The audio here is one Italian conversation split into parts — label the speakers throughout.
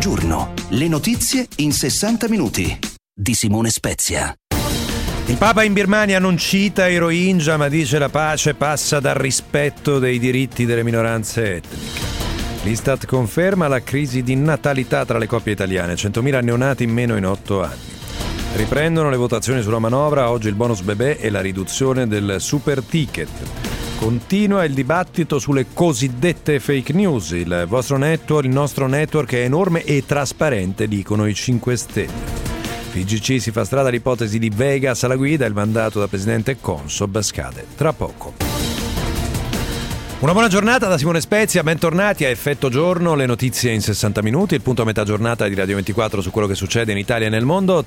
Speaker 1: Mezzogiorno. Le notizie in 60 minuti. Di Simone Spezia.
Speaker 2: Il Papa in Birmania non cita i Rohingya, ma dice la pace passa dal rispetto dei diritti delle minoranze etniche. L'Istat conferma la crisi di natalità tra le coppie italiane, 100.000 neonati in meno in 8 anni. Riprendono le votazioni sulla manovra, oggi il bonus bebè e la riduzione del super ticket. Continua il dibattito sulle cosiddette fake news. Il nostro network è enorme e trasparente, dicono i 5 Stelle. PGC si fa strada l'ipotesi di Vegas alla guida, il mandato da presidente Consob scade tra poco. Una buona giornata da Simone Spezia, bentornati a Effetto Giorno, le notizie in 60 minuti, il punto a metà giornata di Radio 24 su quello che succede in Italia e nel mondo.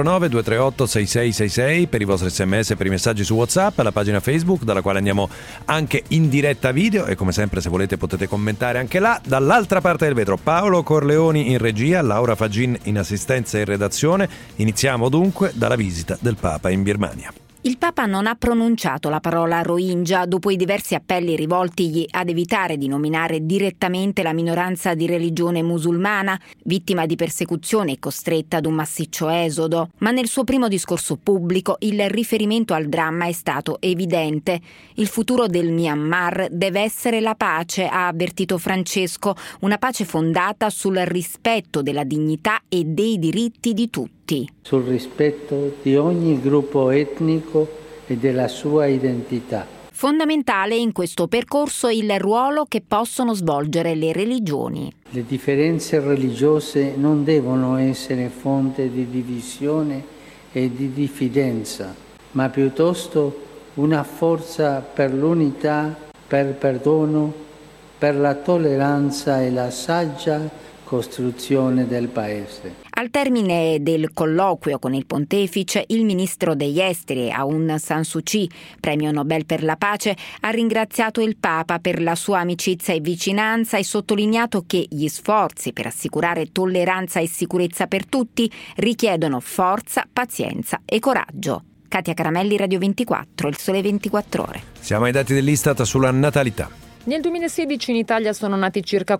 Speaker 2: 349-238-6666 per i vostri sms e per i messaggi su WhatsApp, la pagina Facebook dalla quale andiamo anche in diretta video e come sempre se volete potete commentare anche là. Dall'altra parte del vetro Paolo Corleoni in regia, Laura Fagin in assistenza e redazione. Iniziamo dunque dalla visita del Papa in Birmania.
Speaker 3: Il Papa non ha pronunciato la parola Rohingya dopo i diversi appelli rivoltigli ad evitare di nominare direttamente la minoranza di religione musulmana, vittima di persecuzione e costretta ad un massiccio esodo. Ma nel suo primo discorso pubblico il riferimento al dramma è stato evidente. Il futuro del Myanmar deve essere la pace, ha avvertito Francesco, una pace fondata sul rispetto della dignità e dei diritti di tutti.
Speaker 4: Sul rispetto di ogni gruppo etnico e della sua identità.
Speaker 3: Fondamentale in questo percorso il ruolo che possono svolgere le religioni.
Speaker 4: Le differenze religiose non devono essere fonte di divisione e di diffidenza, ma piuttosto una forza per l'unità, per il perdono, per la tolleranza e la saggia costruzione del Paese.
Speaker 3: Al termine del colloquio con il pontefice, il ministro degli esteri Aung San Suu Kyi, premio Nobel per la pace, ha ringraziato il Papa per la sua amicizia e vicinanza e sottolineato che gli sforzi per assicurare tolleranza e sicurezza per tutti richiedono forza, pazienza e coraggio. Katia Caramelli, Radio 24, Il Sole 24 Ore.
Speaker 2: Siamo ai dati dell'Istat sulla natalità.
Speaker 5: Nel 2016 in Italia sono nati circa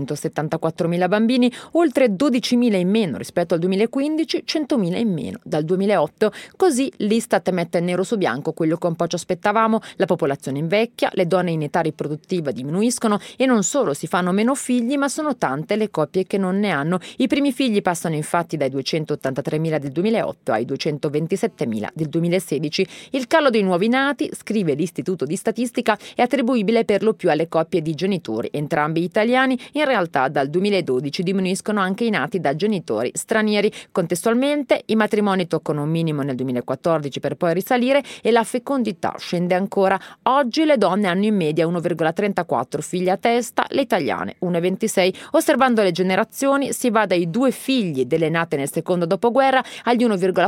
Speaker 5: 474.000 bambini, oltre 12.000 in meno rispetto al 2015, 100.000 in meno dal 2008. Così l'Istat mette nero su bianco quello che un po' ci aspettavamo: la popolazione invecchia, le donne in età riproduttiva diminuiscono e non solo si fanno meno figli, ma sono tante le coppie che non ne hanno. I primi figli passano infatti dai 283.000 del 2008 ai 227.000 del 2016. Il calo dei nuovi nati, scrive l'Istituto di Statistica, è attribuibile per lo più alle coppie di genitori, entrambi italiani. In realtà dal 2012 diminuiscono anche i nati da genitori stranieri. Contestualmente i matrimoni toccano un minimo nel 2014 per poi risalire e la fecondità scende ancora. Oggi le donne hanno in media 1,34 figli a testa, le italiane 1,26. Osservando le generazioni si va dai 2 figli delle nate nel secondo dopoguerra agli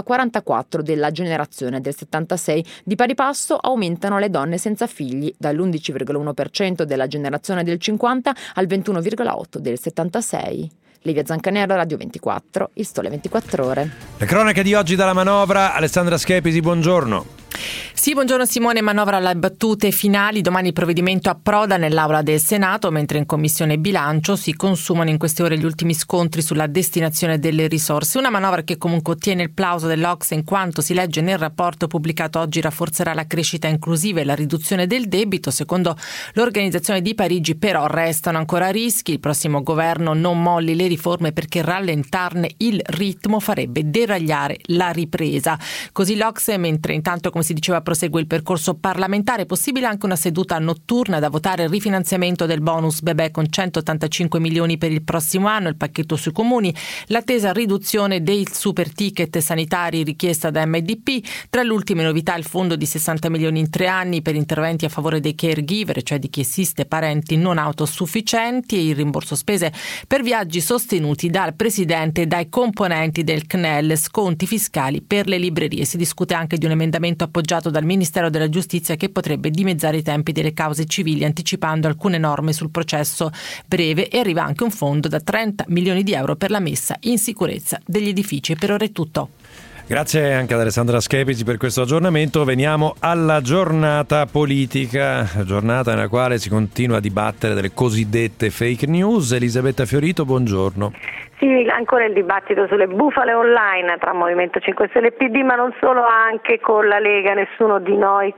Speaker 5: 1,44 della generazione del 76. Di pari passo aumentano le donne senza figli, dall'11,1% della generazione del 50 al 21,8 del 76. Livia Zancanero, Radio 24, Il Sole 24 Ore.
Speaker 2: Le cronache di oggi dalla manovra, Alessandra Schepisi, buongiorno.
Speaker 6: Sì, buongiorno Simone. Manovra alle battute finali. Domani il provvedimento approda nell'Aula del Senato, mentre in Commissione Bilancio si consumano in queste ore gli ultimi scontri sulla destinazione delle risorse. Una manovra che comunque ottiene il plauso dell'Ocse in quanto, si legge nel rapporto pubblicato oggi, rafforzerà la crescita inclusiva e la riduzione del debito. Secondo l'Organizzazione di Parigi però restano ancora rischi. Il prossimo governo non molli le riforme perché rallentarne il ritmo farebbe deragliare la ripresa. Così l'Ocse, mentre intanto, come si diceva, prosegue il percorso parlamentare. Possibile anche una seduta notturna da votare il rifinanziamento del bonus bebè con 185 milioni per il prossimo anno, il pacchetto sui comuni, l'attesa riduzione dei super ticket sanitari richiesta da MDP. Tra le ultime novità il fondo di 60 milioni in 3 anni per interventi a favore dei caregiver, cioè di chi assiste parenti non autosufficienti, e il rimborso spese per viaggi sostenuti dal presidente e dai componenti del CNEL, sconti fiscali per le librerie. Si discute anche di un emendamento appoggiato dal Ministero della Giustizia che potrebbe dimezzare i tempi delle cause civili anticipando alcune norme sul processo breve, e arriva anche un fondo da 30 milioni di euro per la messa in sicurezza degli edifici. Per ora è tutto.
Speaker 2: Grazie anche ad Alessandra Schepisi per questo aggiornamento. Veniamo alla giornata politica, giornata nella quale si continua a dibattere delle cosiddette fake news. Elisabetta Fiorito, buongiorno.
Speaker 7: Sì, ancora il dibattito sulle bufale online tra Movimento 5 Stelle e PD, ma non solo, anche con la Lega. Nessuno di noi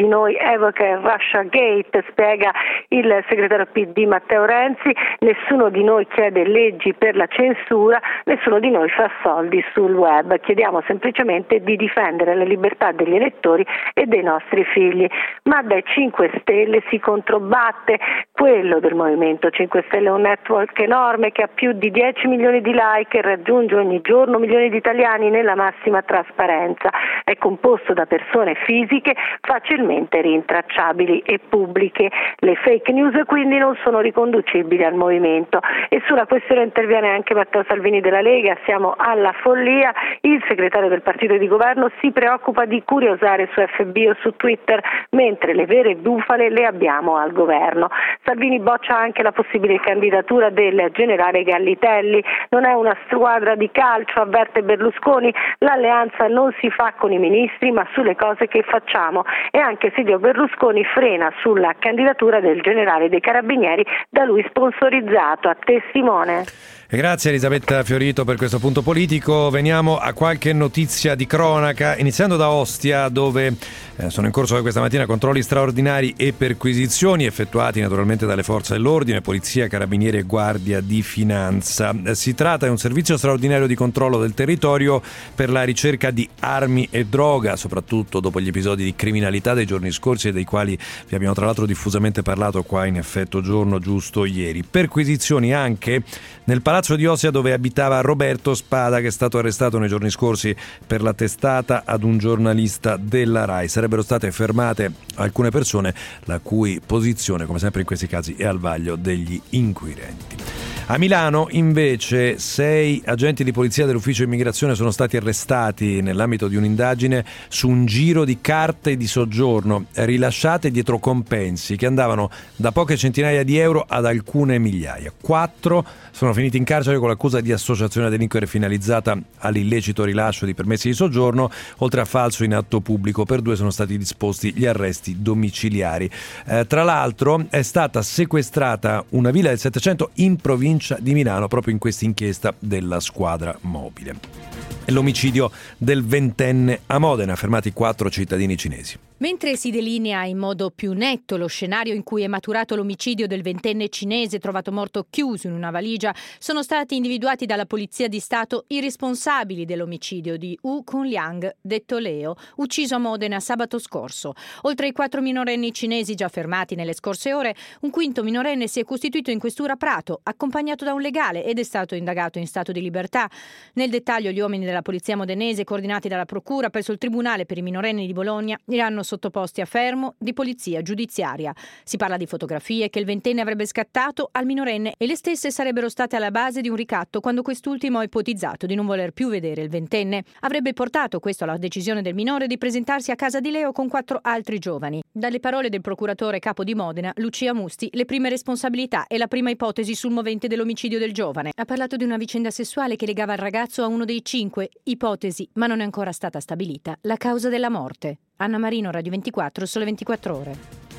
Speaker 7: evoca il Russia Gate, spiega il segretario PD Matteo Renzi, nessuno di noi chiede leggi per la censura, nessuno di noi fa soldi sul web, chiediamo semplicemente di difendere la libertà degli elettori e dei nostri figli. Ma dai 5 Stelle si controbatte. Quello del Movimento 5 Stelle è un network enorme che ha più di 10 milioni di like e raggiunge ogni giorno milioni di italiani nella massima trasparenza. È composto da persone fisiche facilmente rintracciabili e pubbliche. Le fake news quindi non sono riconducibili al movimento. E sulla questione interviene anche Matteo Salvini della Lega. Siamo alla follia. Il segretario del partito di governo si preoccupa di curiosare su FB o su Twitter, mentre le vere bufale le abbiamo al governo. Salvini boccia anche la possibile candidatura del generale Gallitelli. Non è una squadra di calcio, avverte Berlusconi, l'alleanza non si fa con i ministri ma sulle cose che facciamo, e anche Silvio Berlusconi frena sulla candidatura del generale dei Carabinieri da lui sponsorizzato. A te Simone.
Speaker 2: Grazie Elisabetta Fiorito per questo punto politico. Veniamo a qualche notizia di cronaca, iniziando da Ostia, dove sono in corso questa mattina controlli straordinari e perquisizioni effettuati naturalmente dalle forze dell'ordine, polizia, carabinieri e guardia di finanza. Si tratta di un servizio straordinario di controllo del territorio per la ricerca di armi e droga, soprattutto dopo gli episodi di criminalità dei giorni scorsi e dei quali vi abbiamo tra l'altro diffusamente parlato qua in Effetto Giorno giusto ieri. Perquisizioni anche nel palazzo di Ostia dove abitava Roberto Spada, che è stato arrestato nei giorni scorsi per la testata ad un giornalista della RAI. Sarebbero state fermate alcune persone la cui posizione, come sempre in questi casi, è al vaglio degli inquirenti. A Milano invece 6 agenti di polizia dell'ufficio immigrazione sono stati arrestati nell'ambito di un'indagine su un giro di carte di soggiorno rilasciate dietro compensi che andavano da poche centinaia di euro ad alcune migliaia. 4 sono finiti in carcere con l'accusa di associazione a delinquere finalizzata all'illecito rilascio di permessi di soggiorno, oltre a falso in atto pubblico. Per 2 sono stati disposti gli arresti domiciliari. Tra l'altro è stata sequestrata una villa del Settecento in provincia di Milano proprio in questa inchiesta della squadra mobile. E l'omicidio del 20enne a Modena, fermati 4 cittadini cinesi.
Speaker 8: Mentre si delinea in modo più netto lo scenario in cui è maturato l'omicidio del 20enne cinese trovato morto chiuso in una valigia, sono stati individuati dalla Polizia di Stato i responsabili dell'omicidio di Wu Kunliang, detto Leo, ucciso a Modena sabato scorso. Oltre ai 4 minorenni cinesi già fermati nelle scorse ore, un quinto minorenne si è costituito in questura Prato, accompagnato da un legale, ed è stato indagato in stato di libertà. Nel dettaglio, gli uomini della Polizia modenese, coordinati dalla Procura presso il Tribunale per i minorenni di Bologna, iranno sottoposti a fermo di polizia giudiziaria. Si parla di fotografie che il ventenne avrebbe scattato al minorenne e le stesse sarebbero state alla base di un ricatto quando quest'ultimo ha ipotizzato di non voler più vedere il ventenne. Avrebbe portato questo alla decisione del minore di presentarsi a casa di Leo con 4 altri giovani. Dalle parole del procuratore capo di Modena, Lucia Musti, le prime responsabilità e la prima ipotesi sul movente dell'omicidio del giovane. Ha parlato di una vicenda sessuale che legava il ragazzo a uno dei 5, ipotesi, ma non è ancora stata stabilita la causa della morte. Anna Marino, Radio 24, Sole 24 Ore.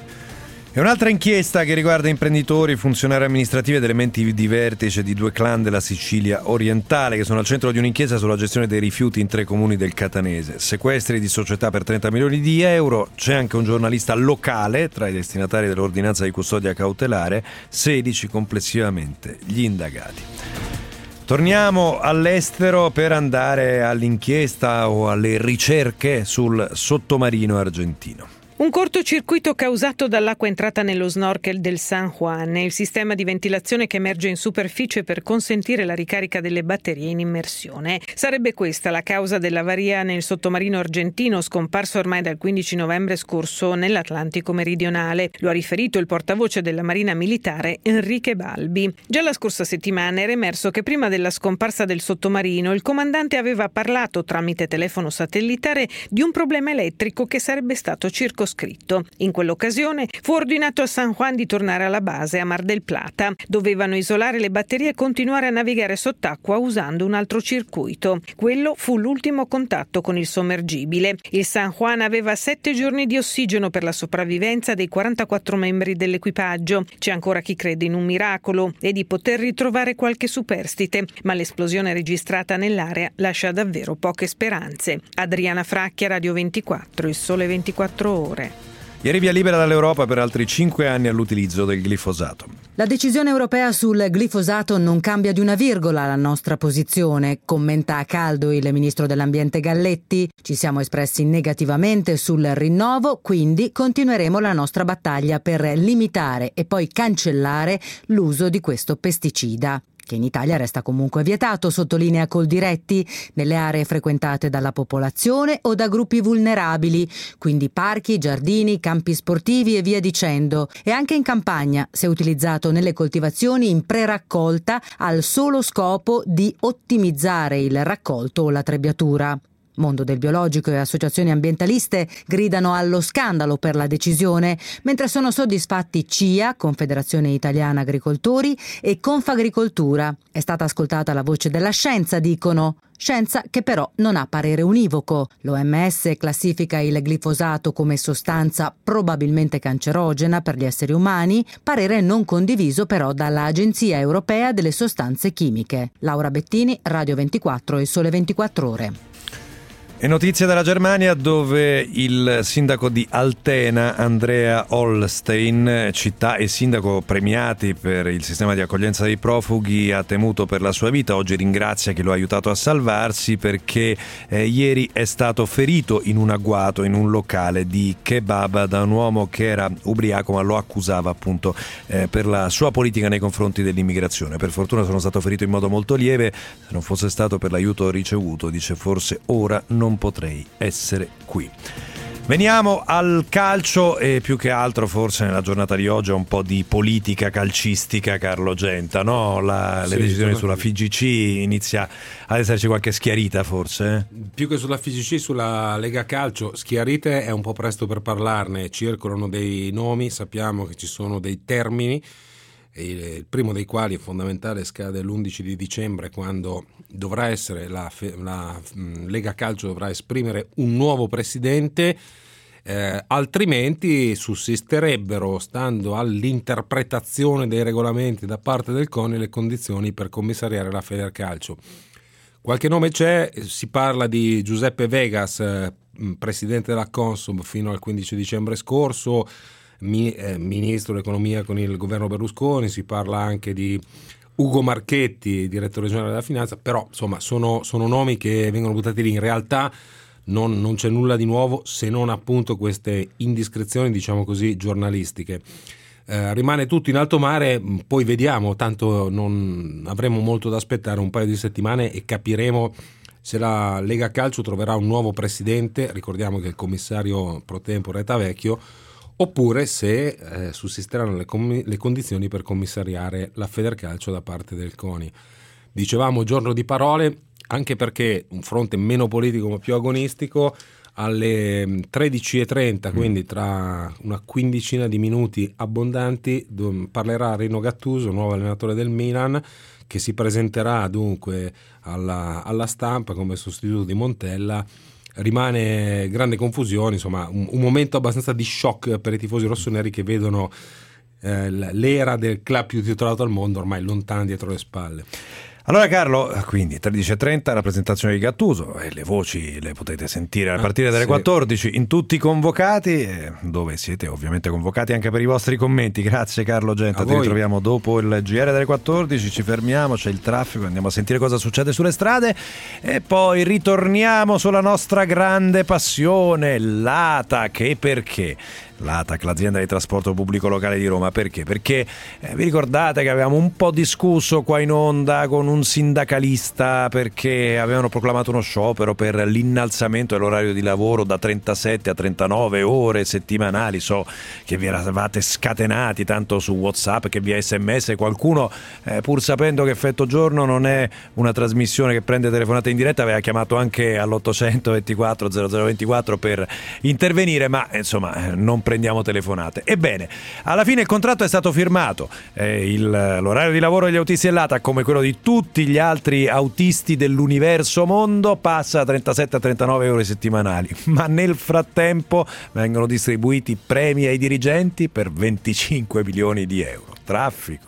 Speaker 2: E un'altra inchiesta che riguarda imprenditori, funzionari amministrativi ed elementi di vertice di 2 clan della Sicilia orientale che sono al centro di un'inchiesta sulla gestione dei rifiuti in 3 comuni del Catanese. Sequestri di società per 30 milioni di euro, c'è anche un giornalista locale tra i destinatari dell'ordinanza di custodia cautelare, 16 complessivamente gli indagati. Torniamo all'estero per andare all'inchiesta o alle ricerche sul sottomarino argentino.
Speaker 9: Un cortocircuito causato dall'acqua entrata nello snorkel del San Juan e il sistema di ventilazione che emerge in superficie per consentire la ricarica delle batterie in immersione. Sarebbe questa la causa dell'avaria nel sottomarino argentino scomparso ormai dal 15 novembre scorso nell'Atlantico meridionale. Lo ha riferito il portavoce della Marina Militare Enrique Balbi. Già la scorsa settimana era emerso che prima della scomparsa del sottomarino il comandante aveva parlato tramite telefono satellitare di un problema elettrico che sarebbe stato circoscritto scritto. In quell'occasione fu ordinato a San Juan di tornare alla base a Mar del Plata. Dovevano isolare le batterie e continuare a navigare sott'acqua usando un altro circuito. Quello fu l'ultimo contatto con il sommergibile. Il San Juan aveva 7 giorni di ossigeno per la sopravvivenza dei 44 membri dell'equipaggio. C'è ancora chi crede in un miracolo e di poter ritrovare qualche superstite, ma l'esplosione registrata nell'area lascia davvero poche speranze. Adriana Fracchia, Radio 24, Il Sole 24 Ore.
Speaker 2: Ieri via libera dall'Europa per altri 5 anni all'utilizzo del glifosato.
Speaker 10: La decisione europea sul glifosato non cambia di una virgola la nostra posizione, commenta a caldo il ministro dell'Ambiente Galletti. Ci siamo espressi negativamente sul rinnovo, quindi continueremo la nostra battaglia per limitare e poi cancellare l'uso di questo pesticida, che in Italia resta comunque vietato, sottolinea Coldiretti, nelle aree frequentate dalla popolazione o da gruppi vulnerabili, quindi parchi, giardini, campi sportivi e via dicendo, e anche in campagna, se utilizzato nelle coltivazioni in preraccolta al solo scopo di ottimizzare il raccolto o la trebbiatura. Mondo del biologico e associazioni ambientaliste gridano allo scandalo per la decisione, mentre sono soddisfatti CIA, Confederazione Italiana Agricoltori, e Confagricoltura. È stata ascoltata la voce della scienza, dicono. Scienza che però non ha parere univoco. L'OMS classifica il glifosato come sostanza probabilmente cancerogena per gli esseri umani, parere non condiviso però dall'Agenzia Europea delle Sostanze Chimiche. Laura Bettini, Radio 24 e Sole 24 Ore.
Speaker 2: E notizie dalla Germania, dove il sindaco di Altena, Andrea Holstein, città e sindaco premiati per il sistema di accoglienza dei profughi, ha temuto per la sua vita. Oggi ringrazia chi lo ha aiutato a salvarsi perché ieri è stato ferito in un agguato in un locale di kebab da un uomo che era ubriaco, ma lo accusava appunto per la sua politica nei confronti dell'immigrazione. Per fortuna sono stato ferito in modo molto lieve, se non fosse stato per l'aiuto ricevuto, dice, forse ora non potrei essere qui. Veniamo al calcio e più che altro forse nella giornata di oggi un po' di politica calcistica, Carlo Genta, no? Le decisioni sulla FIGC, inizia ad esserci qualche schiarita forse?
Speaker 11: Più che sulla FIGC, sulla Lega Calcio, schiarite è un po' presto per parlarne, circolano dei nomi, sappiamo che ci sono dei termini, il primo dei quali è fondamentale, scade l'11 di dicembre, quando dovrà essere la Lega Calcio dovrà esprimere un nuovo presidente, altrimenti sussisterebbero, stando all'interpretazione dei regolamenti da parte del CONI, le condizioni per commissariare la Federcalcio. Qualche nome c'è, si parla di Giuseppe Vegas, presidente della Consob fino al 15 dicembre scorso, ministro dell'economia con il governo Berlusconi, si parla anche di Ugo Marchetti, direttore generale della finanza, però insomma sono nomi che vengono buttati lì. In realtà non c'è nulla di nuovo, se non appunto queste indiscrezioni, diciamo così, giornalistiche. Rimane tutto in alto mare, poi vediamo, tanto non avremo molto da aspettare, un paio di settimane, e capiremo se la Lega Calcio troverà un nuovo presidente, ricordiamo che il commissario pro tempore è Tavecchio, oppure se sussisteranno le condizioni per commissariare la Federcalcio da parte del CONI. Dicevamo giorno di parole, anche perché un fronte meno politico ma più agonistico, alle 13:30, quindi tra una quindicina di minuti abbondanti, parlerà Rino Gattuso, nuovo allenatore del Milan, che si presenterà dunque alla stampa come sostituto di Montella. Rimane grande confusione, insomma un momento abbastanza di shock per i tifosi rossoneri che vedono l'era del club più titolato al mondo ormai lontano dietro le spalle.
Speaker 2: Allora Carlo, quindi 13:30 la presentazione di Gattuso, e le voci le potete sentire a partire dalle 14 in tutti i convocati, dove siete ovviamente convocati anche per i vostri commenti. Grazie Carlo Genta, ti ritroviamo dopo il GR delle 14, ci fermiamo, c'è il traffico, andiamo a sentire cosa succede sulle strade e poi ritorniamo sulla nostra grande passione, l'ATAC. E perché? l'ATAC, l'azienda di trasporto pubblico locale di Roma. Perché? Perché vi ricordate che avevamo un po' discusso qua in onda con un sindacalista perché avevano proclamato uno sciopero per l'innalzamento dell'orario di lavoro da 37 a 39 ore settimanali. So che vi eravate scatenati tanto su WhatsApp che via SMS. Qualcuno, pur sapendo che Effetto Giorno non è una trasmissione che prende telefonate in diretta, aveva chiamato anche all'800 24 0024 per intervenire, ma insomma non prendiamo telefonate. Ebbene, alla fine il contratto è stato firmato, l'orario di lavoro degli autisti dell'ATAC, come quello di tutti gli altri autisti dell'universo mondo, passa da 37 a 39 ore settimanali, ma nel frattempo vengono distribuiti premi ai dirigenti per 25 milioni di euro. Traffico.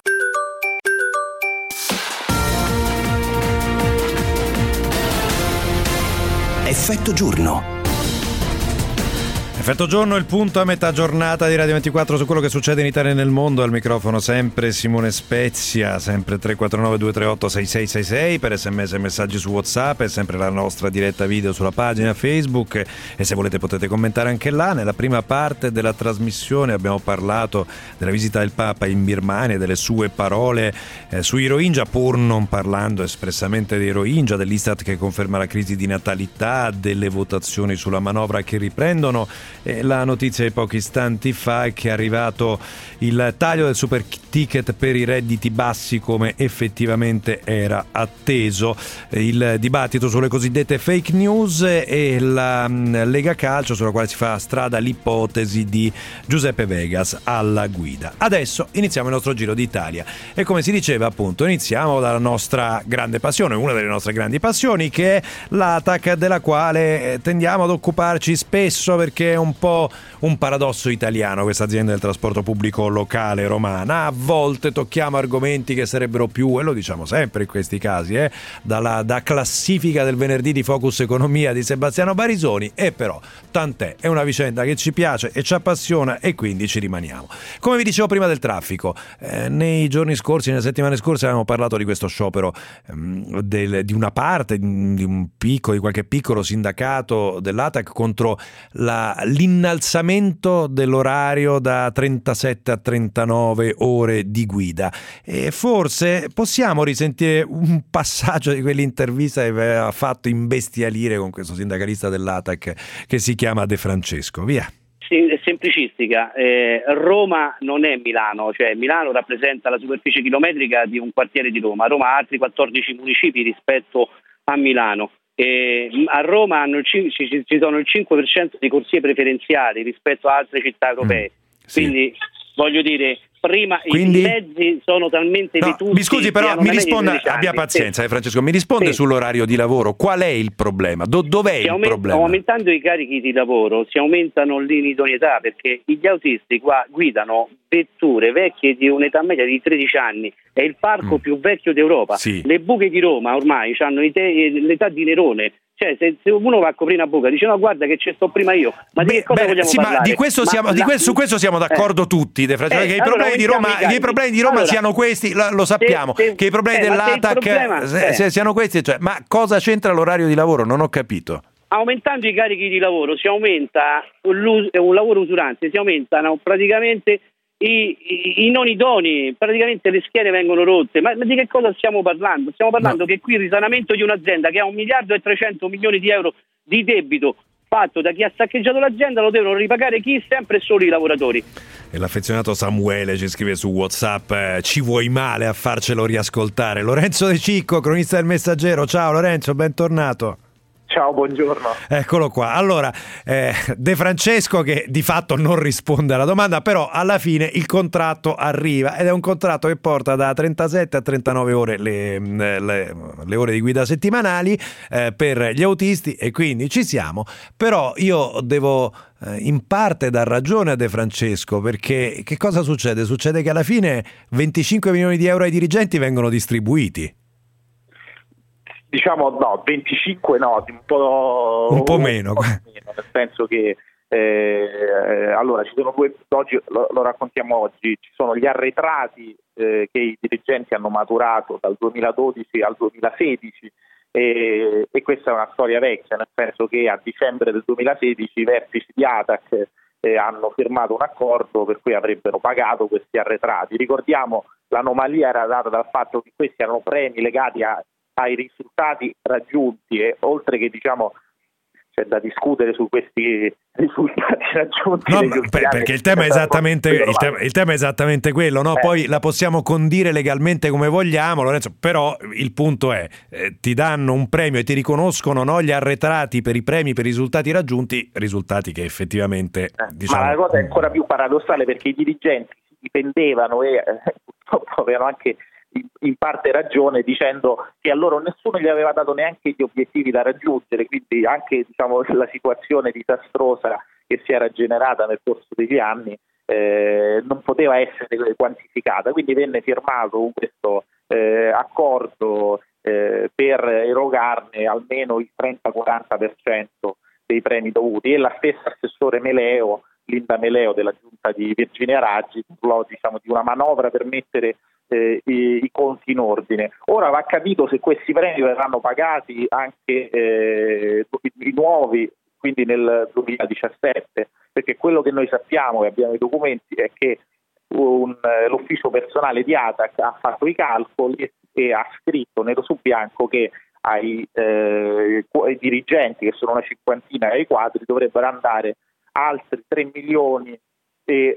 Speaker 1: Effetto Giorno.
Speaker 2: Effetto Giorno, il punto a metà giornata di Radio 24 su quello che succede in Italia e nel mondo. Al microfono sempre Simone Spezia, sempre 349 238 6666 per sms e messaggi su WhatsApp, è sempre la nostra diretta video sulla pagina Facebook e se volete potete commentare anche là. Nella prima parte della trasmissione abbiamo parlato della visita del Papa in Birmania e delle sue parole sui Rohingya, pur non parlando espressamente dei Rohingya, dell'Istat che conferma la crisi di natalità, delle votazioni sulla manovra che riprendono. La notizia di pochi istanti fa è che è arrivato il taglio del super ticket per i redditi bassi come effettivamente era atteso, il dibattito sulle cosiddette fake news e la Lega Calcio sulla quale si fa strada l'ipotesi di Giuseppe Vegas alla guida. Adesso iniziamo il nostro Giro d'Italia e come si diceva appunto iniziamo dalla nostra grande passione, una delle nostre grandi passioni, che è l'ATAC, della quale tendiamo ad occuparci spesso perché è un po' un paradosso italiano questa azienda del trasporto pubblico locale romana. A volte tocchiamo argomenti che sarebbero più, e lo diciamo sempre in questi casi, da classifica del venerdì di Focus Economia di Sebastiano Barisoni, e però tant'è, è una vicenda che ci piace e ci appassiona e quindi ci rimaniamo. Come vi dicevo prima del traffico, nei giorni scorsi, nelle settimane scorse avevamo parlato di questo sciopero di una parte, di qualche piccolo sindacato dell'ATAC contro l'innalzamento dell'orario da 37 a 39 ore di guida, e forse possiamo risentire un passaggio di quell'intervista che aveva fatto imbestialire con questo sindacalista dell'ATAC che si chiama De Francesco. Via.
Speaker 12: Sì, è semplicistica. Roma non è Milano, cioè Milano rappresenta la superficie chilometrica di un quartiere di Roma. Roma ha altri 14 municipi rispetto a Milano. A Roma ci sono il 5% di corsie preferenziali rispetto a altre città europee, quindi voglio dire, i mezzi sono talmente vetusti.
Speaker 2: Mi scusi, però mi risponda, abbia pazienza, Francesco, mi risponde sull'orario di lavoro. Qual è il problema? Dov'è il problema?
Speaker 12: Aumentando i carichi di lavoro si aumentano l'inidonità, perché gli autisti qua guidano vetture vecchie di un'età media di 13 anni, è il parco più vecchio d'Europa. Le buche di Roma ormai hanno l'età di Nerone. Cioè, se uno va a coprire una buca, dice no, guarda che ci sto prima io, ma di che cosa vogliamo parlare?
Speaker 2: Ma di questo su questo siamo d'accordo tutti, De Francesco, che i problemi di Roma siano questi, lo sappiamo, che i problemi dell'ATAC siano questi, cioè, ma cosa c'entra l'orario di lavoro? Non ho capito.
Speaker 12: Aumentando i carichi di lavoro si aumenta un lavoro usurante, si aumentano praticamente i non idonei, praticamente le schiene vengono rotte. Ma di che cosa stiamo parlando? Stiamo parlando che qui il risanamento di un'azienda che ha 1 miliardo e 300 milioni di euro di debito fatto da chi ha saccheggiato l'azienda lo devono ripagare chi? Sempre e solo i lavoratori.
Speaker 2: E l'affezionato Samuele ci scrive su WhatsApp: ci vuoi male a farcelo riascoltare? Lorenzo De Cicco, cronista del Messaggero. Ciao Lorenzo, bentornato.
Speaker 13: Ciao, buongiorno.
Speaker 2: Eccolo qua. Allora, De Francesco che di fatto non risponde alla domanda, però alla fine il contratto arriva ed è un contratto che porta da 37 a 39 ore le ore di guida settimanali per gli autisti, e quindi ci siamo. Però io devo in parte dar ragione a De Francesco, perché che cosa succede? Succede che alla fine 25 milioni di euro ai dirigenti vengono distribuiti.
Speaker 13: Diciamo no, 25 no, un po' meno, nel senso che allora ci sono oggi lo raccontiamo oggi, ci sono gli arretrati che i dirigenti hanno maturato dal 2012 al 2016 e questa è una storia vecchia, nel senso che a dicembre del 2016 i vertici di ATAC hanno firmato un accordo per cui avrebbero pagato questi arretrati. Ricordiamo, l'anomalia era data dal fatto che questi erano premi legati ai risultati raggiunti, e oltre che c'è da discutere su questi risultati raggiunti.
Speaker 2: No, perché il tema è esattamente quello, no? Poi la possiamo condire legalmente come vogliamo, Lorenzo, però il punto è ti danno un premio e ti riconoscono, no, gli arretrati per i premi per i risultati raggiunti, risultati che effettivamente
Speaker 13: ma la cosa è ancora più paradossale, perché i dirigenti si difendevano e purtroppo avevano anche in parte ragione, dicendo che a loro nessuno gli aveva dato neanche gli obiettivi da raggiungere, quindi anche la situazione disastrosa che si era generata nel corso degli anni non poteva essere quantificata, quindi venne firmato questo accordo per erogarne almeno il 30-40% dei premi dovuti, e la stessa assessore Linda Meleo della giunta di Virginia Raggi parlò di una manovra per mettere i conti in ordine. Ora va capito se questi premi verranno pagati anche i nuovi, quindi nel 2017, perché quello che noi sappiamo e abbiamo i documenti è che l'ufficio personale di ATAC ha fatto i calcoli e ha scritto nero su bianco che ai dirigenti, che sono una cinquantina, e ai quadri dovrebbero andare altri 3 milioni e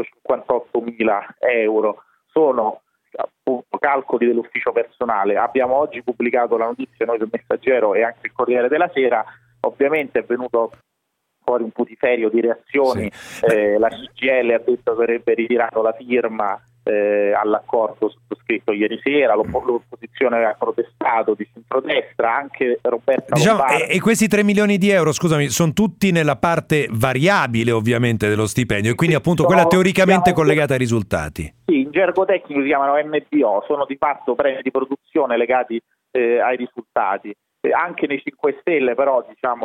Speaker 13: 158 mila euro. Sono appunto calcoli dell'ufficio personale. Abbiamo oggi pubblicato la notizia noi del Messaggero e anche il Corriere della Sera. Ovviamente è venuto fuori un putiferio di reazioni, la CGIL ha detto che avrebbe ritirato la firma all'accordo sottoscritto ieri sera, l'opposizione aveva protestato di centrodestra, anche Roberta Lombardi.
Speaker 2: E questi 3 milioni di euro, scusami, sono tutti nella parte variabile ovviamente dello stipendio, e quindi appunto quella teoricamente collegata ai risultati.
Speaker 13: Sì, in gergo tecnico si chiamano MBO, sono di fatto premi di produzione legati ai risultati. Anche nei 5 Stelle però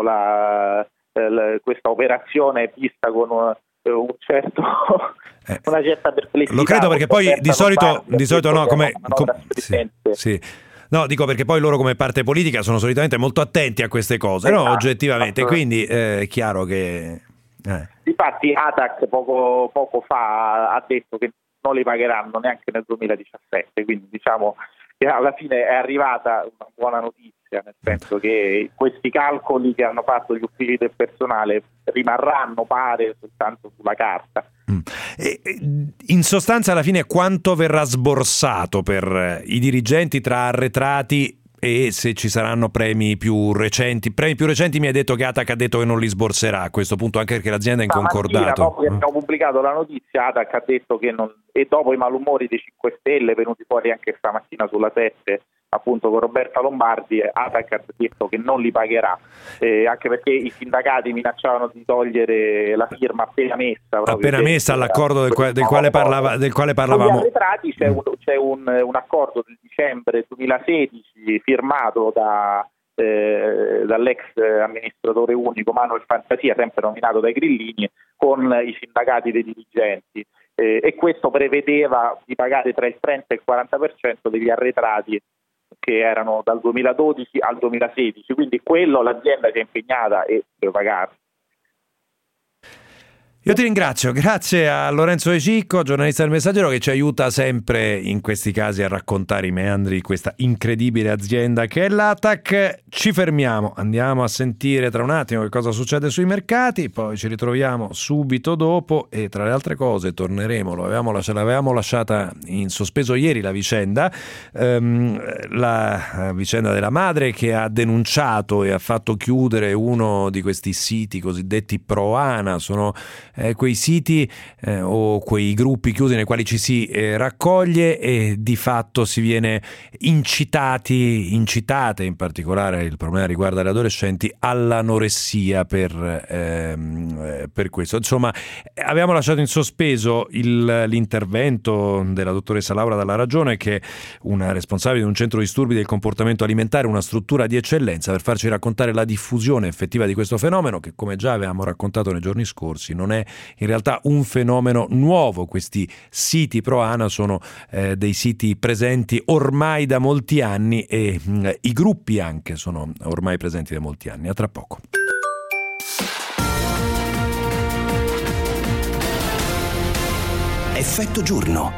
Speaker 13: questa operazione è vista con una certa perplessità.
Speaker 2: Lo credo, perché poi di solito no, sì. No, dico perché poi loro come parte politica sono solitamente molto attenti a queste cose, no, oggettivamente, quindi è chiaro che
Speaker 13: Difatti ATAC poco fa ha detto che non li pagheranno neanche nel 2017, quindi che alla fine è arrivata una buona notizia, nel senso che questi calcoli che hanno fatto gli uffici del personale rimarranno, pare, soltanto sulla carta.
Speaker 2: In sostanza, alla fine, quanto verrà sborsato per i dirigenti tra arretrati e se ci saranno premi più recenti? Premi più recenti mi hai detto che ATAC ha detto che non li sborserà a questo punto, anche perché l'azienda è in concordato.
Speaker 13: Dopo che abbiamo pubblicato la notizia, ATAC ha detto che non, e dopo i malumori dei 5 Stelle venuti fuori anche stamattina sulla 7, appunto con Roberta Lombardi, ATAC ha detto che non li pagherà, anche perché i sindacati minacciavano di togliere la firma appena messa all'accordo
Speaker 2: del quale parlavamo.
Speaker 13: Sugli arretrati c'è un accordo del dicembre 2016 firmato dall'ex amministratore unico Manuel Fantasia, sempre nominato dai grillini, con i sindacati dei dirigenti, e questo prevedeva di pagare tra il 30 e il 40% degli arretrati che erano dal 2012 al 2016, quindi quello l'azienda si è impegnata e deve pagare.
Speaker 2: Io ti ringrazio, grazie a Lorenzo De Cicco, giornalista del Messaggero, che ci aiuta sempre in questi casi a raccontare i meandri di questa incredibile azienda che è l'ATAC. Ci fermiamo, andiamo a sentire tra un attimo che cosa succede sui mercati, poi ci ritroviamo subito dopo e tra le altre cose torneremo, l'avevamo lasciata in sospeso ieri la vicenda della madre che ha denunciato e ha fatto chiudere uno di questi siti cosiddetti pro ANA. Sono quei siti o quei gruppi chiusi nei quali ci si raccoglie e di fatto si viene incitate, in particolare il problema riguarda le adolescenti, all'anoressia per questo. Insomma, abbiamo lasciato in sospeso l'intervento della dottoressa Laura Dalla Ragione, che è una responsabile di un centro disturbi del comportamento alimentare, una struttura di eccellenza, per farci raccontare la diffusione effettiva di questo fenomeno che, come già avevamo raccontato nei giorni scorsi, non è in realtà un fenomeno nuovo. Questi siti pro ANA sono dei siti presenti ormai da molti anni e i gruppi anche sono ormai presenti da molti anni. A tra poco.
Speaker 1: Effetto giorno.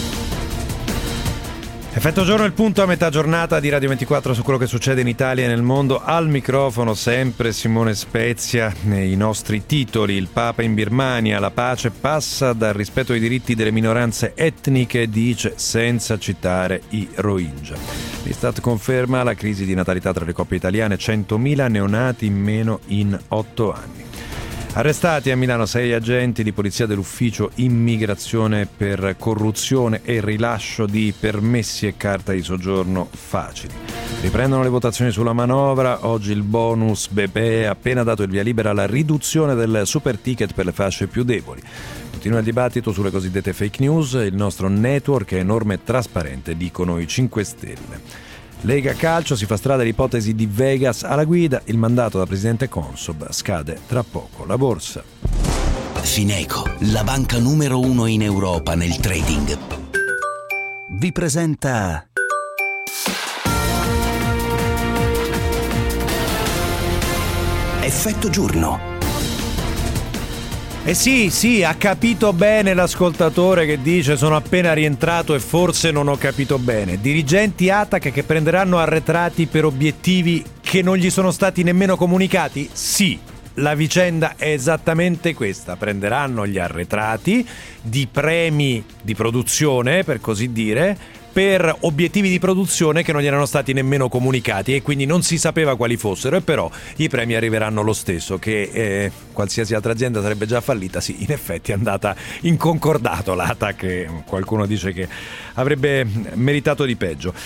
Speaker 2: Effetto giorno, il punto a metà giornata di Radio 24 su quello che succede in Italia e nel mondo. Al microfono sempre Simone Spezia. Nei nostri titoli: il Papa in Birmania, la pace passa dal rispetto ai diritti delle minoranze etniche, dice, senza citare i Rohingya. L'Istat conferma la crisi di natalità tra le coppie italiane, 100.000 neonati in meno in 8 anni. Arrestati a Milano 6 agenti di polizia dell'ufficio immigrazione per corruzione e rilascio di permessi e carta di soggiorno facili. Riprendono le votazioni sulla manovra. Oggi il bonus Beppe ha appena dato il via libera alla riduzione del super ticket per le fasce più deboli. Continua il dibattito sulle cosiddette fake news. Il nostro network è enorme e trasparente, dicono i 5 Stelle. Lega Calcio, si fa strada l'ipotesi di Vegas alla guida. Il mandato da presidente Consob scade tra poco. La borsa.
Speaker 1: Fineco, la banca numero 1 in Europa nel trading, vi presenta Effetto giorno.
Speaker 2: Sì, ha capito bene l'ascoltatore che dice: sono appena rientrato e forse non ho capito bene. Dirigenti ATAC che prenderanno arretrati per obiettivi che non gli sono stati nemmeno comunicati? Sì, la vicenda è esattamente questa. Prenderanno gli arretrati di premi di produzione, per così dire, per obiettivi di produzione che non gli erano stati nemmeno comunicati e quindi non si sapeva quali fossero, e però i premi arriveranno lo stesso, che qualsiasi altra azienda sarebbe già fallita. Sì, in effetti è andata in concordato l'ATAC, qualcuno dice che avrebbe meritato di peggio.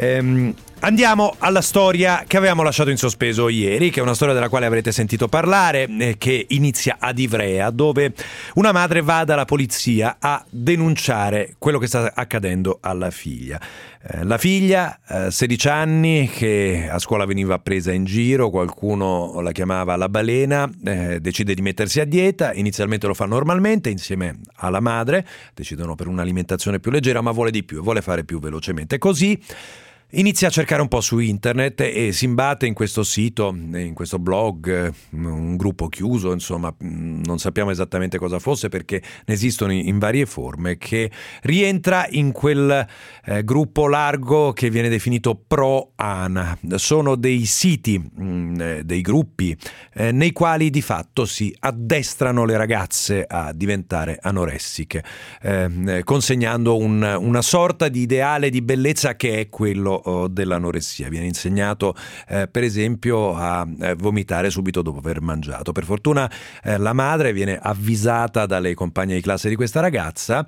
Speaker 2: Andiamo alla storia che avevamo lasciato in sospeso ieri, che è una storia della quale avrete sentito parlare, che inizia ad Ivrea, dove una madre va dalla polizia a denunciare quello che sta accadendo alla figlia. La figlia, 16 anni, che a scuola veniva presa in giro, qualcuno la chiamava la balena, decide di mettersi a dieta. Inizialmente lo fa normalmente insieme alla madre, decidono per un'alimentazione più leggera, ma vuole di più, vuole fare più velocemente. Così inizia a cercare un po' su internet e si imbatte in questo sito, in questo blog, un gruppo chiuso, insomma, non sappiamo esattamente cosa fosse perché ne esistono in varie forme, che rientra in quel gruppo largo che viene definito pro-ANA. Sono dei siti, dei gruppi nei quali di fatto si addestrano le ragazze a diventare anoressiche, consegnando una sorta di ideale di bellezza che è quello dell'anoressia. Viene insegnato per esempio a vomitare subito dopo aver mangiato. Per fortuna la madre viene avvisata dalle compagne di classe di questa ragazza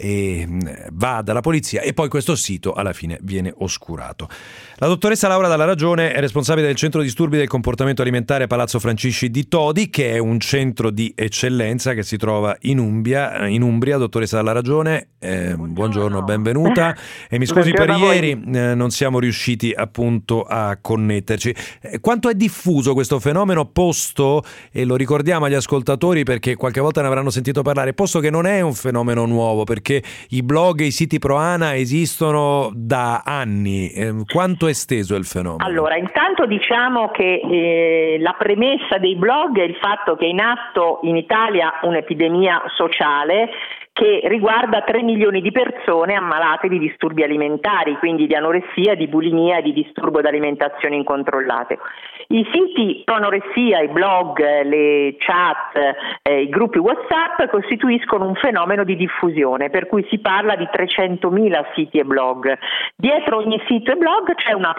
Speaker 2: e va dalla polizia, e poi questo sito alla fine viene oscurato. La dottoressa Laura Dalla Ragione è responsabile del centro disturbi del comportamento alimentare a Palazzo Francisci di Todi, che è un centro di eccellenza che si trova in Umbria. Dottoressa Dalla Ragione, buongiorno, benvenuta, e mi scusi per ieri, non siamo riusciti appunto a connetterci. Quanto è diffuso questo fenomeno, posto, e lo ricordiamo agli ascoltatori perché qualche volta ne avranno sentito parlare, posto che non è un fenomeno nuovo, perché i blog e i siti pro-ANA esistono da anni. Quanto è esteso il fenomeno?
Speaker 14: Allora, intanto diciamo che la premessa dei blog è il fatto che è in atto in Italia un'epidemia sociale che riguarda 3 milioni di persone ammalate di disturbi alimentari, quindi di anoressia, di bulimia e di disturbo d'alimentazione incontrollate. I siti pro anoressia, i blog, le chat, i gruppi WhatsApp costituiscono un fenomeno di diffusione, per cui si parla di 300.000 siti e blog. Dietro ogni sito e blog c'è una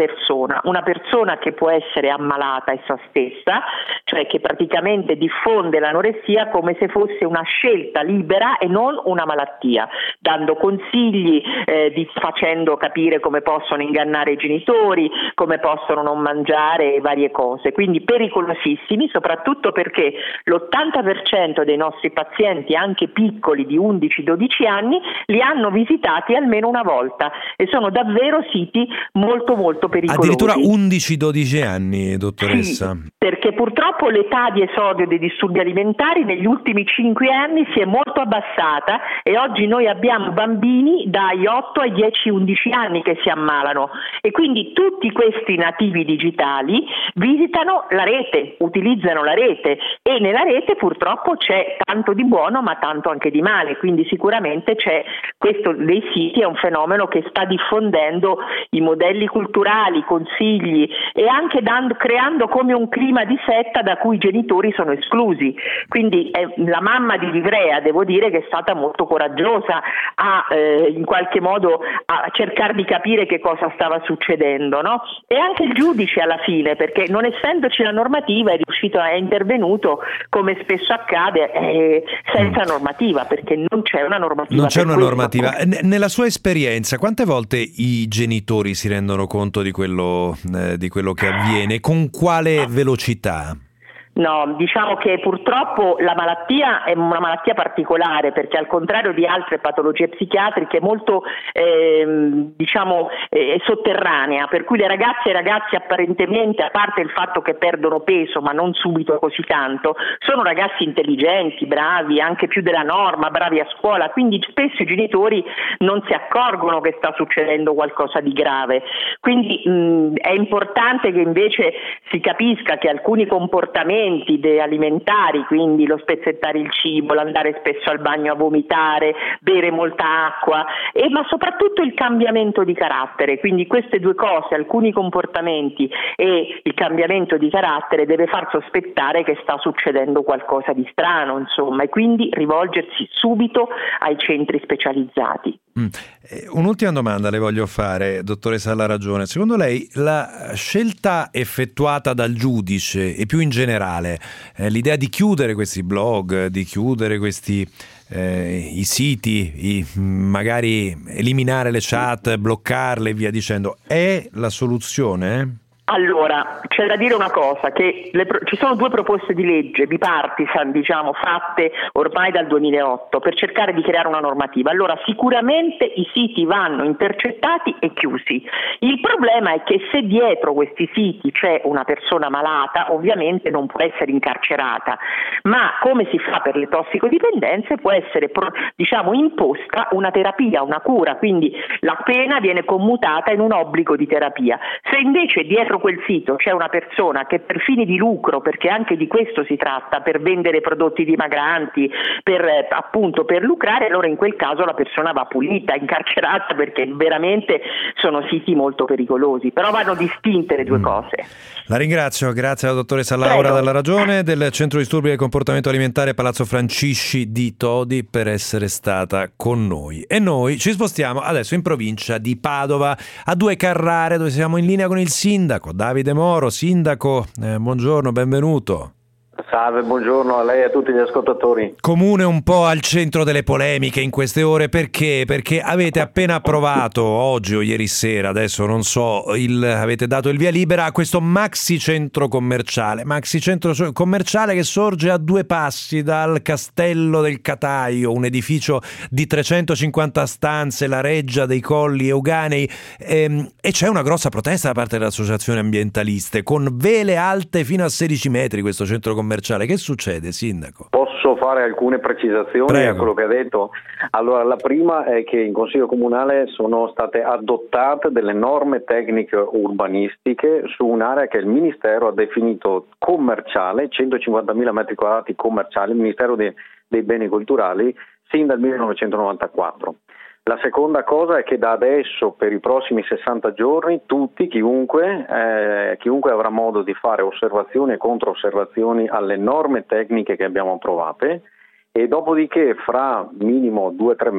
Speaker 14: persona che può essere ammalata essa stessa, cioè che praticamente diffonde l'anoressia come se fosse una scelta libera e non una malattia, dando consigli, facendo capire come possono ingannare i genitori, come possono non mangiare varie cose, quindi pericolosissimi, soprattutto perché l'80% dei nostri pazienti, anche piccoli di 11-12 anni, li hanno visitati almeno una volta, e sono davvero siti molto molto pericolosi.
Speaker 2: Addirittura 11-12 anni, dottoressa?
Speaker 14: Sì, perché purtroppo l'età di esordio dei disturbi alimentari negli ultimi 5 anni si è molto abbassata, e oggi noi abbiamo bambini dai 8 ai 10-11 anni che si ammalano, e quindi tutti questi nativi digitali visitano la rete, utilizzano la rete, e nella rete purtroppo c'è tanto di buono ma tanto anche di male, quindi sicuramente c'è questo dei siti, è un fenomeno che sta diffondendo i modelli culturali, consigli, e anche creando come un clima di setta da cui i genitori sono esclusi. Quindi la mamma di Livrea, devo dire che è stata molto coraggiosa in qualche modo a cercare di capire che cosa stava succedendo, no? E anche il giudice alla fine, perché non essendoci la normativa è intervenuto, come spesso accade, senza normativa, perché non c'è una normativa.
Speaker 2: Non c'è una normativa. Nella sua esperienza, quante volte i genitori si rendono conto di quello che avviene? Con quale velocità?
Speaker 14: No, diciamo che purtroppo la malattia è una malattia particolare, perché al contrario di altre patologie psichiatriche è molto sotterranea, per cui le ragazze e i ragazzi apparentemente, a parte il fatto che perdono peso ma non subito così tanto, sono ragazzi intelligenti, bravi, anche più della norma, bravi a scuola, quindi spesso i genitori non si accorgono che sta succedendo qualcosa di grave. Quindi è importante che invece si capisca che alcuni comportamenti alimentari, quindi lo spezzettare il cibo, l'andare spesso al bagno a vomitare, bere molta acqua, ma soprattutto il cambiamento di carattere, quindi queste due cose, alcuni comportamenti e il cambiamento di carattere, deve far sospettare che sta succedendo qualcosa di strano, insomma, e quindi rivolgersi subito ai centri specializzati.
Speaker 2: Un'ultima domanda le voglio fare, dottoressa Alla Ragione. Secondo lei la scelta effettuata dal giudice e più in generale l'idea di chiudere questi blog, di chiudere questi i siti, magari eliminare le chat, bloccarle e via dicendo, è la soluzione?
Speaker 14: Allora, c'è da dire una cosa, che ci sono due proposte di legge bipartisan, fatte ormai dal 2008 per cercare di creare una normativa. Allora, sicuramente i siti vanno intercettati e chiusi. Il problema è che se dietro questi siti c'è una persona malata, ovviamente non può essere incarcerata, ma come si fa per le tossicodipendenze può essere imposta una terapia, una cura, quindi la pena viene commutata in un obbligo di terapia. Se invece dietro quel sito c'è una persona che per fini di lucro, perché anche di questo si tratta, per vendere prodotti dimagranti, per lucrare, allora in quel caso la persona va punita, incarcerata, perché veramente sono siti molto pericolosi, però vanno distinte le due cose.
Speaker 2: La ringrazio, grazie alla dottoressa Laura Dalla Ragione del Centro Disturbi del Comportamento Alimentare Palazzo Francisci di Todi per essere stata con noi. E noi ci spostiamo adesso in provincia di Padova, a Due Carrare, dove siamo in linea con il sindaco Davide Moro. Sindaco, buongiorno, benvenuto.
Speaker 15: Salve, buongiorno a lei e a tutti gli ascoltatori.
Speaker 2: Comune un po' al centro delle polemiche in queste ore, perché? Perché avete appena approvato oggi o ieri sera, adesso non so, avete dato il via libera a questo maxi centro commerciale che sorge a due passi dal Castello del Cataio, un edificio di 350 stanze, la reggia dei Colli Euganei, e c'è una grossa protesta da parte delle associazioni ambientaliste, con vele alte fino a 16 metri questo centro commerciale. Che succede, sindaco?
Speaker 15: Posso fare alcune precisazioni? Prego. A quello che ha detto? Allora, la prima è che in Consiglio Comunale sono state adottate delle norme tecniche urbanistiche su un'area che il Ministero ha definito commerciale, 150.000 metri quadrati commerciali, il Ministero dei Beni Culturali, sin dal 1994. La seconda cosa è che da adesso, per i prossimi 60 giorni, chiunque avrà modo di fare osservazioni e controosservazioni alle norme tecniche che abbiamo approvate, e dopodiché fra minimo 3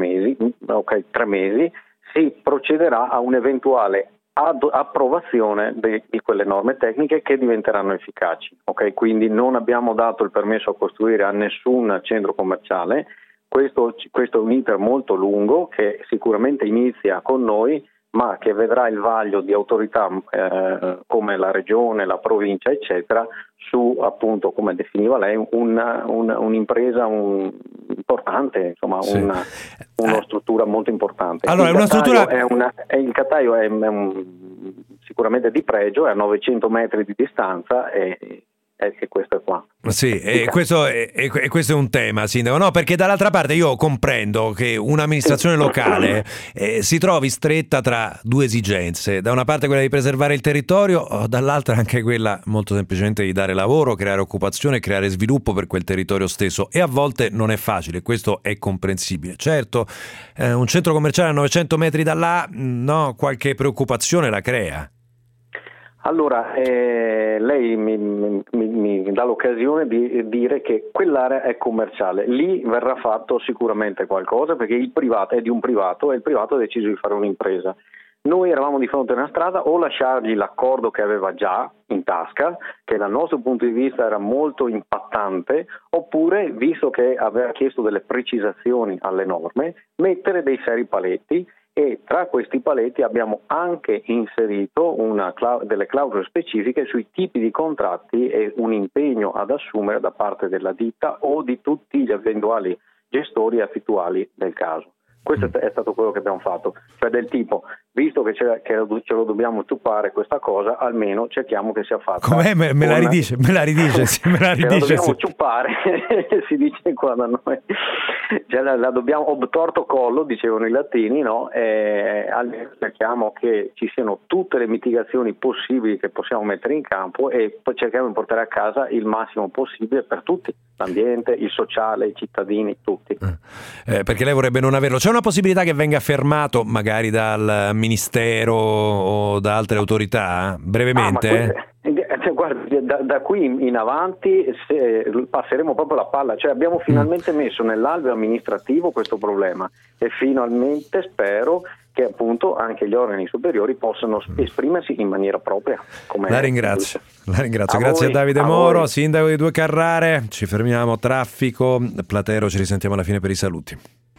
Speaker 15: mesi, si procederà a un'eventuale approvazione di quelle norme tecniche che diventeranno efficaci. Quindi non abbiamo dato il permesso a costruire a nessun centro commerciale. Questo è un iter molto lungo che sicuramente inizia con noi, ma che vedrà il vaglio di autorità come la regione, la provincia, eccetera, su, appunto, come definiva lei, un'impresa importante, insomma, sì. Una struttura molto importante.
Speaker 2: Allora,
Speaker 15: il Cataio è sicuramente di pregio, è a 900 metri di distanza, che questo è qua.
Speaker 2: Sì, questo è un tema, Sindaco. No, perché dall'altra parte io comprendo che un'amministrazione locale si trovi stretta tra due esigenze. Da una parte quella di preservare il territorio, dall'altra anche quella molto semplicemente di dare lavoro, creare occupazione, creare sviluppo per quel territorio stesso. E a volte non è facile, questo è comprensibile. Certo, un centro commerciale a 900 metri da là, no, qualche preoccupazione la crea.
Speaker 15: Allora, lei mi dà l'occasione di dire che quell'area è commerciale, lì verrà fatto sicuramente qualcosa perché il privato è di un privato e il privato ha deciso di fare un'impresa. Noi eravamo di fronte a una strada, o lasciargli l'accordo che aveva già in tasca, che dal nostro punto di vista era molto impattante, oppure, visto che aveva chiesto delle precisazioni alle norme, mettere dei seri paletti. E tra questi paletti abbiamo anche inserito delle clausole specifiche sui tipi di contratti e un impegno ad assumere da parte della ditta o di tutti gli eventuali gestori e affittuali del caso. Questo è stato quello che abbiamo fatto, cioè del tipo, visto che ce lo dobbiamo tuppare questa cosa, almeno cerchiamo che sia fatta.
Speaker 2: Com'è? Me la ridice, sì, me la ridice.
Speaker 15: Ce la dobbiamo ciuppare, si dice qua da noi. Cioè, la dobbiamo obtorto collo, dicevano i latini, no? Almeno cerchiamo che ci siano tutte le mitigazioni possibili che possiamo mettere in campo e poi cerchiamo di portare a casa il massimo possibile per tutti, l'ambiente, il sociale, i cittadini, tutti.
Speaker 2: Perché lei vorrebbe non averlo. C'è una possibilità che venga fermato magari dal Ministero o da altre autorità? Brevemente?
Speaker 15: Guardi, da qui in avanti passeremo proprio la palla, cioè abbiamo finalmente messo nell'alveo amministrativo questo problema e finalmente spero che appunto anche gli organi superiori possano esprimersi in maniera propria.
Speaker 2: La ringrazio. Grazie a Davide Moro, sindaco di Due Carrare. Ci fermiamo, traffico, Platero, ci risentiamo alla fine per i saluti.